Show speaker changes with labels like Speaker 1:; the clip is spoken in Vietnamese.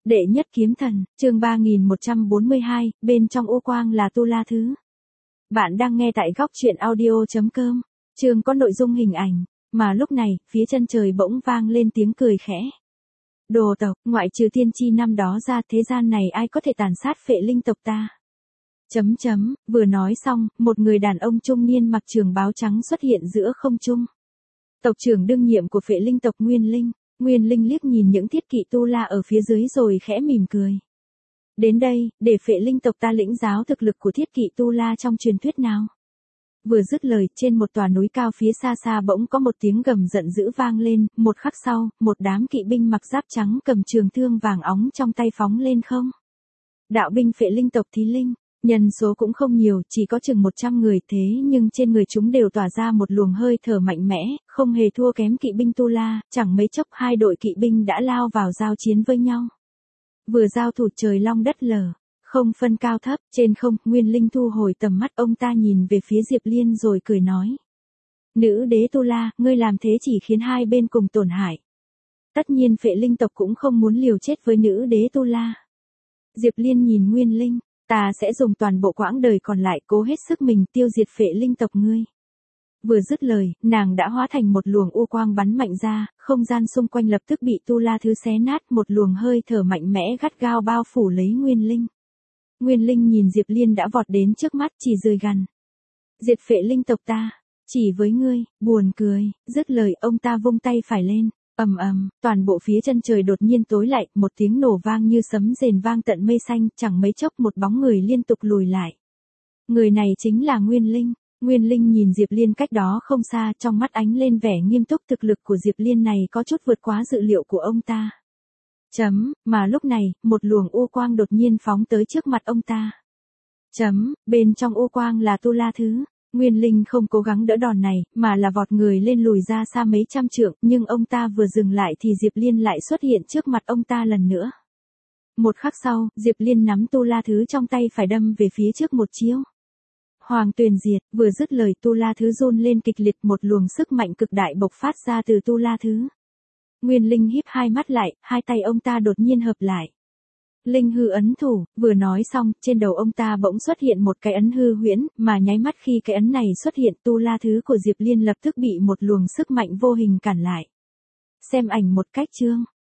Speaker 1: Đệ nhất kiếm thần, chương 3142, bên trong ô quang là Tu La Thứ. Bạn đang nghe tại góc truyện audio.com. Chương có nội dung hình ảnh, mà lúc này, phía chân trời bỗng vang lên tiếng cười khẽ. Đồ tộc, ngoại trừ tiên tri năm đó ra, thế gian này ai có thể tàn sát phệ linh tộc ta. Vừa nói xong, một người đàn ông trung niên mặc trường bào trắng xuất hiện giữa không trung. Tộc trưởng đương nhiệm của phệ linh tộc Nguyên Linh. Nguyên Linh liếc nhìn những thiết kỵ Tu La ở phía dưới rồi khẽ mỉm cười. Đến đây, để phệ linh tộc ta lĩnh giáo thực lực của thiết kỵ Tu La trong truyền thuyết nào. Vừa dứt lời, trên một tòa núi cao phía xa xa bỗng có một tiếng gầm giận dữ vang lên, một khắc sau, một đám kỵ binh mặc giáp trắng cầm trường thương vàng óng trong tay phóng lên không. Đạo binh phệ linh tộc Thí Linh. Nhân số cũng không nhiều, chỉ có chừng 100 người, thế nhưng trên người chúng đều tỏa ra một luồng hơi thở mạnh mẽ, không hề thua kém kỵ binh Tu La, chẳng mấy chốc hai đội kỵ binh đã lao vào giao chiến với nhau. Vừa giao thủ trời long đất lở, không phân cao thấp, trên không, Nguyên Linh thu hồi tầm mắt, ông ta nhìn về phía Diệp Liên rồi cười nói. Nữ đế Tu La, ngươi làm thế chỉ khiến hai bên cùng tổn hại. Tất nhiên phệ linh tộc cũng không muốn liều chết với nữ đế Tu La. Diệp Liên nhìn Nguyên Linh. Ta sẽ dùng toàn bộ quãng đời còn lại cố hết sức mình tiêu diệt phệ linh tộc ngươi. Vừa dứt lời, nàng đã hóa thành một luồng u quang bắn mạnh ra, không gian xung quanh lập tức bị Tu La Thứ xé nát, một luồng hơi thở mạnh mẽ gắt gao bao phủ lấy Nguyên Linh. Nguyên Linh nhìn Diệp Liên đã vọt đến trước mắt, chỉ rời gằn. Diệt phệ linh tộc ta, chỉ với ngươi, buồn cười, dứt lời ông ta vung tay phải lên. Toàn bộ phía chân trời đột nhiên tối lại, một tiếng nổ vang như sấm rền vang tận mây xanh, chẳng mấy chốc một bóng người liên tục lùi lại. Người này chính là Nguyên Linh. Nguyên Linh nhìn Diệp Liên cách đó không xa, trong mắt ánh lên vẻ nghiêm túc, thực lực của Diệp Liên này có chút vượt quá dự liệu của ông ta. Mà lúc này, một luồng u quang đột nhiên phóng tới trước mặt ông ta. Bên trong u quang là Tu La Thứ. Nguyên Linh không cố gắng đỡ đòn này, mà là vọt người lên lùi ra xa mấy trăm trượng, nhưng ông ta vừa dừng lại thì Diệp Liên lại xuất hiện trước mặt ông ta lần nữa. Một khắc sau, Diệp Liên nắm Tu La Thứ trong tay phải đâm về phía trước một chiêu. Hoàng Tuyền Diệt, vừa dứt lời Tu La Thứ run lên kịch liệt, một luồng sức mạnh cực đại bộc phát ra từ Tu La Thứ. Nguyên Linh híp hai mắt lại, hai tay ông ta đột nhiên hợp lại. Linh hư ấn thủ, vừa nói xong, trên đầu ông ta bỗng xuất hiện một cái ấn hư huyễn, mà nháy mắt khi cái ấn này xuất hiện, Tu La Thứ của Diệp Liên lập tức bị một luồng sức mạnh vô hình cản lại. Xem ảnh một cách chương.